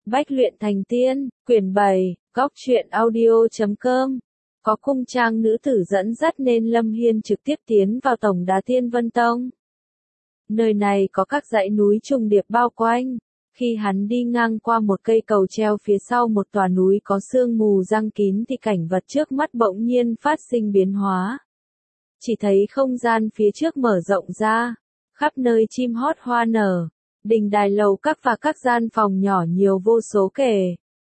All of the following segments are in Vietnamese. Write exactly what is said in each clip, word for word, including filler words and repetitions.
Bách luyện thành tiên, quyển bảy, góc truyện audio chấm com. Có cung trang nữ tử dẫn dắt nên Lâm Hiên trực tiếp tiến vào tổng đà Thiên Vân Tông. Nơi này có các dãy núi trùng điệp bao quanh. Khi hắn đi ngang qua một cây cầu treo phía sau một tòa núi có sương mù giăng kín thì cảnh vật trước mắt bỗng nhiên phát sinh biến hóa. Chỉ thấy không gian phía trước mở rộng ra, khắp nơi chim hót hoa nở, đình đài lầu các và các gian phòng nhỏ nhiều vô số kể.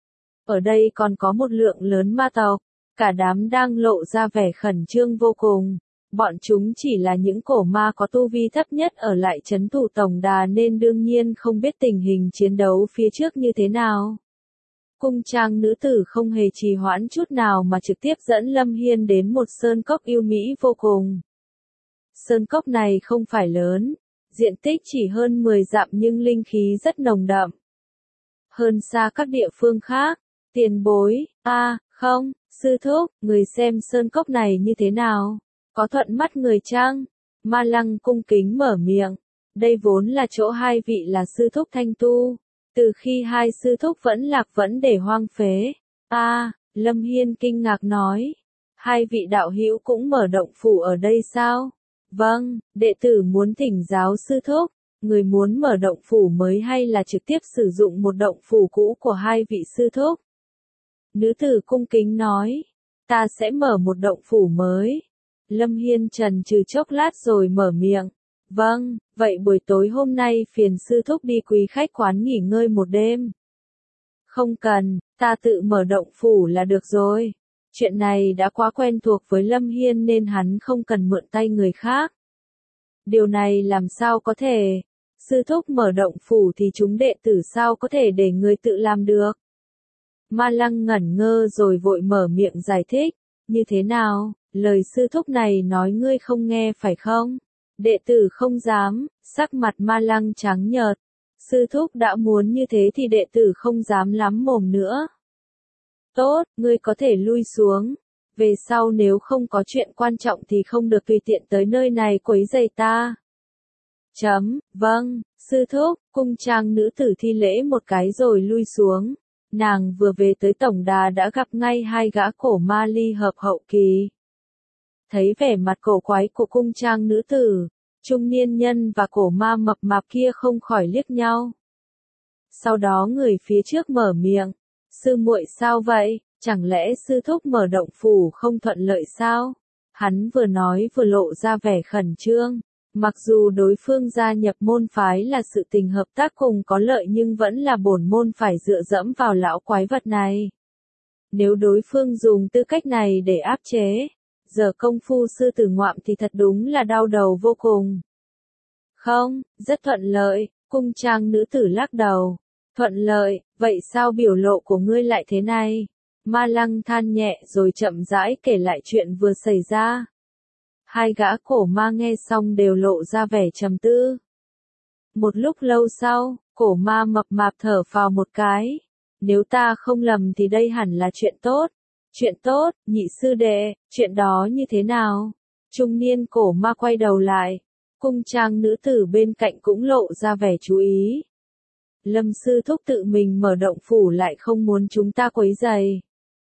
Ở đây còn có một lượng lớn ma tộc, cả đám đang lộ ra vẻ khẩn trương vô cùng. Bọn chúng chỉ là những cổ ma có tu vi thấp nhất ở lại trấn thủ tổng đà nên đương nhiên không biết tình hình chiến đấu phía trước như thế nào. Cung trang nữ tử không hề trì hoãn chút nào mà trực tiếp dẫn Lâm Hiên đến một sơn cốc yêu mỹ vô cùng. Sơn cốc này không phải lớn, diện tích chỉ hơn mười dặm nhưng linh khí rất nồng đậm. Hơn xa các địa phương khác, tiền bối, a à, không, sư thúc, người xem sơn cốc này như thế nào? Có thuận mắt người chăng? Ma Lăng cung kính mở miệng. Đây vốn là chỗ hai vị là sư thúc thanh tu. Từ khi hai sư thúc vẫn lạc vẫn để hoang phế. a à, Lâm Hiên kinh ngạc nói. Hai vị đạo hữu cũng mở động phủ ở đây sao? Vâng, đệ tử muốn thỉnh giáo sư thúc. Người muốn mở động phủ mới hay là trực tiếp sử dụng một động phủ cũ của hai vị sư thúc? Nữ tử cung kính nói. Ta sẽ mở một động phủ mới. Lâm Hiên trần trừ chốc lát rồi mở miệng. Vâng, vậy buổi tối hôm nay phiền sư thúc đi quý khách quán nghỉ ngơi một đêm. Không cần, ta tự mở động phủ là được rồi. Chuyện này đã quá quen thuộc với Lâm Hiên nên hắn không cần mượn tay người khác. Điều này làm sao có thể? Sư thúc mở động phủ thì chúng đệ tử sao có thể để người tự làm được? Ma Lăng ngẩn ngơ rồi vội mở miệng giải thích. Như thế nào? Lời sư thúc này nói ngươi không nghe phải không? Đệ tử không dám, sắc mặt Ma Lăng trắng nhợt. Sư thúc đã muốn như thế thì đệ tử không dám lắm mồm nữa. Tốt, ngươi có thể lui xuống. Về sau nếu không có chuyện quan trọng thì không được tùy tiện tới nơi này quấy rầy ta. Chấm, vâng, sư thúc, cung trang nữ tử thi lễ một cái rồi lui xuống. Nàng vừa về tới tổng đà đã gặp ngay hai gã cổ ma ly hợp hậu kỳ. Thấy vẻ mặt cổ quái của cung trang nữ tử, trung niên nhân và cổ ma mập mạp kia không khỏi liếc nhau. Sau đó người phía trước mở miệng, sư muội sao vậy, chẳng lẽ sư thúc mở động phủ không thuận lợi sao? Hắn vừa nói vừa lộ ra vẻ khẩn trương, mặc dù đối phương gia nhập môn phái là sự tình hợp tác cùng có lợi nhưng vẫn là bổn môn phải dựa dẫm vào lão quái vật này. Nếu đối phương dùng tư cách này để áp chế, giờ công phu sư tử ngoạm thì thật đúng là đau đầu vô cùng. Không, rất thuận lợi, cung trang nữ tử lắc đầu. Thuận lợi, vậy sao biểu lộ của ngươi lại thế này? Ma Lăng than nhẹ rồi chậm rãi kể lại chuyện vừa xảy ra. Hai gã cổ ma nghe xong đều lộ ra vẻ trầm tư. Một lúc lâu sau, cổ ma mập mạp thở phào một cái. Nếu ta không lầm thì đây hẳn là chuyện tốt. Chuyện tốt, nhị sư đệ, chuyện đó như thế nào? Trung niên cổ ma quay đầu lại. Cung trang nữ tử bên cạnh cũng lộ ra vẻ chú ý. Lâm sư thúc tự mình mở động phủ lại không muốn chúng ta quấy rầy.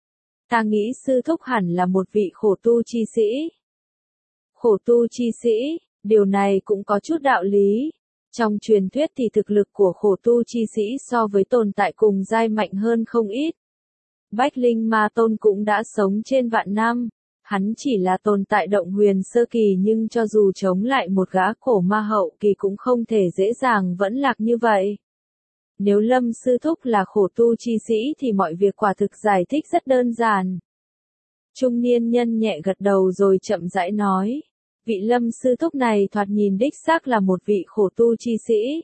Ta nghĩ sư thúc hẳn là một vị khổ tu chi sĩ. Khổ tu chi sĩ, điều này cũng có chút đạo lý. Trong truyền thuyết thì thực lực của khổ tu chi sĩ so với tồn tại cùng giai mạnh hơn không ít. Bách Linh Ma Tôn cũng đã sống trên vạn năm. Hắn chỉ là tồn tại động huyền sơ kỳ nhưng cho dù chống lại một gã cổ ma hậu kỳ cũng không thể dễ dàng vẫn lạc như vậy. Nếu Lâm sư thúc là khổ tu chi sĩ thì mọi việc quả thực giải thích rất đơn giản. Trung niên nhân nhẹ gật đầu rồi chậm rãi nói. Vị Lâm sư thúc này thoạt nhìn đích xác là một vị khổ tu chi sĩ.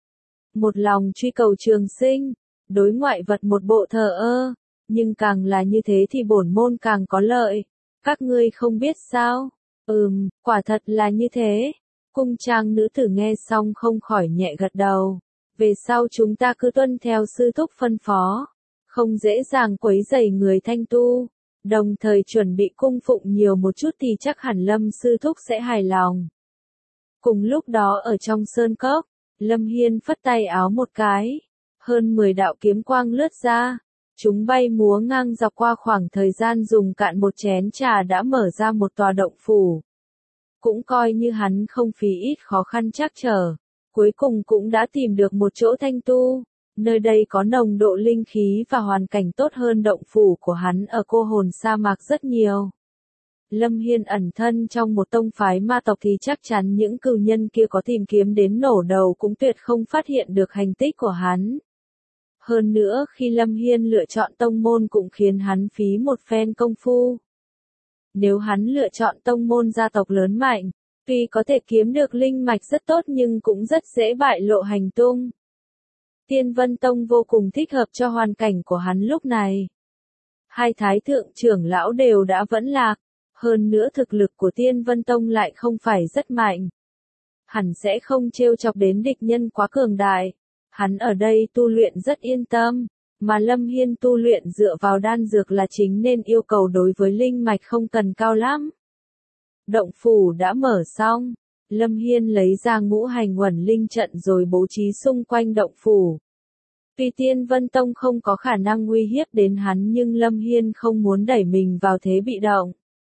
Một lòng truy cầu trường sinh, đối ngoại vật một bộ thờ ơ, nhưng càng là như thế thì bổn môn càng có lợi. Các ngươi không biết sao? Ừm, quả thật là như thế. Cung trang nữ tử nghe xong không khỏi nhẹ gật đầu. Về sau chúng ta cứ tuân theo sư thúc phân phó, không dễ dàng quấy rầy người thanh tu, đồng thời chuẩn bị cung phụng nhiều một chút thì chắc hẳn Lâm sư thúc sẽ hài lòng. Cùng lúc đó ở trong sơn cốc, Lâm Hiên phất tay áo một cái, Hơn mười đạo kiếm quang lướt ra, chúng bay múa ngang dọc qua khoảng thời gian dùng cạn một chén trà đã mở ra một tòa động phủ. Cũng coi như hắn không phí ít khó khăn trắc trở, cuối cùng cũng đã tìm được một chỗ thanh tu. Nơi đây có nồng độ linh khí và hoàn cảnh tốt hơn động phủ của hắn ở cô hồn sa mạc rất nhiều. Lâm Hiên ẩn thân trong một tông phái ma tộc thì chắc chắn những cừu nhân kia có tìm kiếm đến nổ đầu cũng tuyệt không phát hiện được hành tích của hắn. Hơn nữa khi Lâm Hiên lựa chọn tông môn cũng khiến hắn phí một phen công phu. Nếu hắn lựa chọn tông môn gia tộc lớn mạnh, tuy có thể kiếm được linh mạch rất tốt nhưng cũng rất dễ bại lộ hành tung. Tiên Vân Tông vô cùng thích hợp cho hoàn cảnh của hắn lúc này. Hai thái thượng trưởng lão đều đã vẫn lạc, hơn nữa thực lực của Tiên Vân Tông lại không phải rất mạnh. Hẳn sẽ không trêu chọc đến địch nhân quá cường đại. Hắn ở đây tu luyện rất yên tâm, mà Lâm Hiên tu luyện dựa vào đan dược là chính nên yêu cầu đối với linh mạch không cần cao lắm. Động phủ đã mở xong, Lâm Hiên lấy ra ngũ hành uẩn linh trận rồi bố trí xung quanh động phủ. Tuy Tiên Vân Tông không có khả năng uy hiếp đến hắn nhưng Lâm Hiên không muốn đẩy mình vào thế bị động.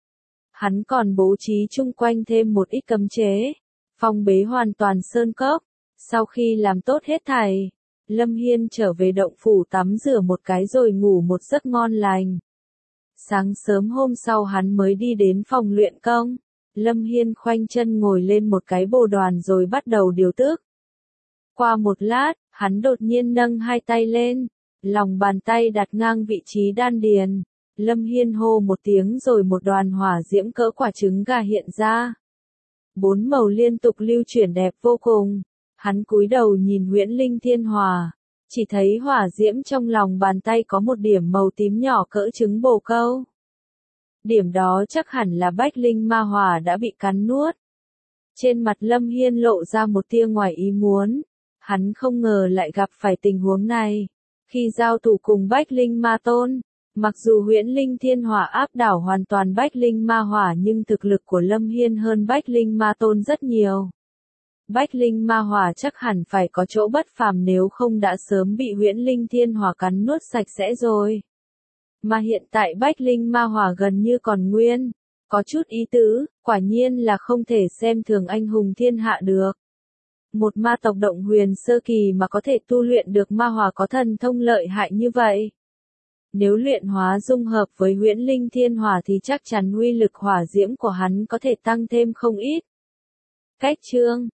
Hắn còn bố trí chung quanh thêm một ít cấm chế, phong bế hoàn toàn sơn cốc. Sau khi làm tốt hết thảy, Lâm Hiên trở về động phủ tắm rửa một cái rồi ngủ một giấc ngon lành. Sáng sớm hôm sau hắn mới đi đến phòng luyện công. Lâm Hiên khoanh chân ngồi lên một cái bồ đoàn rồi bắt đầu điều tức. Qua một lát, hắn đột nhiên nâng hai tay lên, lòng bàn tay đặt ngang vị trí đan điền. Lâm Hiên hô một tiếng rồi một đoàn hỏa diễm cỡ quả trứng gà hiện ra. Bốn màu liên tục lưu chuyển đẹp vô cùng. Hắn cúi đầu nhìn huyễn linh thiên hỏa, chỉ thấy hỏa diễm trong lòng bàn tay có một điểm màu tím nhỏ cỡ trứng bồ câu. Điểm đó chắc hẳn là bách linh ma hỏa đã bị cắn nuốt. Trên mặt Lâm Hiên lộ ra một tia ngoài ý muốn. Hắn không ngờ lại gặp phải tình huống này. Khi giao thủ cùng bách linh ma tôn, mặc dù huyễn linh thiên hỏa áp đảo hoàn toàn bách linh ma hỏa nhưng thực lực của Lâm Hiên hơn bách linh ma tôn rất nhiều. Bách linh ma hỏa chắc hẳn phải có chỗ bất phàm nếu không đã sớm bị huyễn linh thiên hỏa cắn nuốt sạch sẽ rồi. Mà hiện tại bách linh ma hỏa gần như còn nguyên, có chút ý tứ, quả nhiên là không thể xem thường anh hùng thiên hạ được. Một ma tộc động huyền sơ kỳ mà có thể tu luyện được ma hỏa có thần thông lợi hại như vậy. Nếu luyện hóa dung hợp với huyễn linh thiên hỏa thì chắc chắn uy lực hỏa diễm của hắn có thể tăng thêm không ít. Cách chương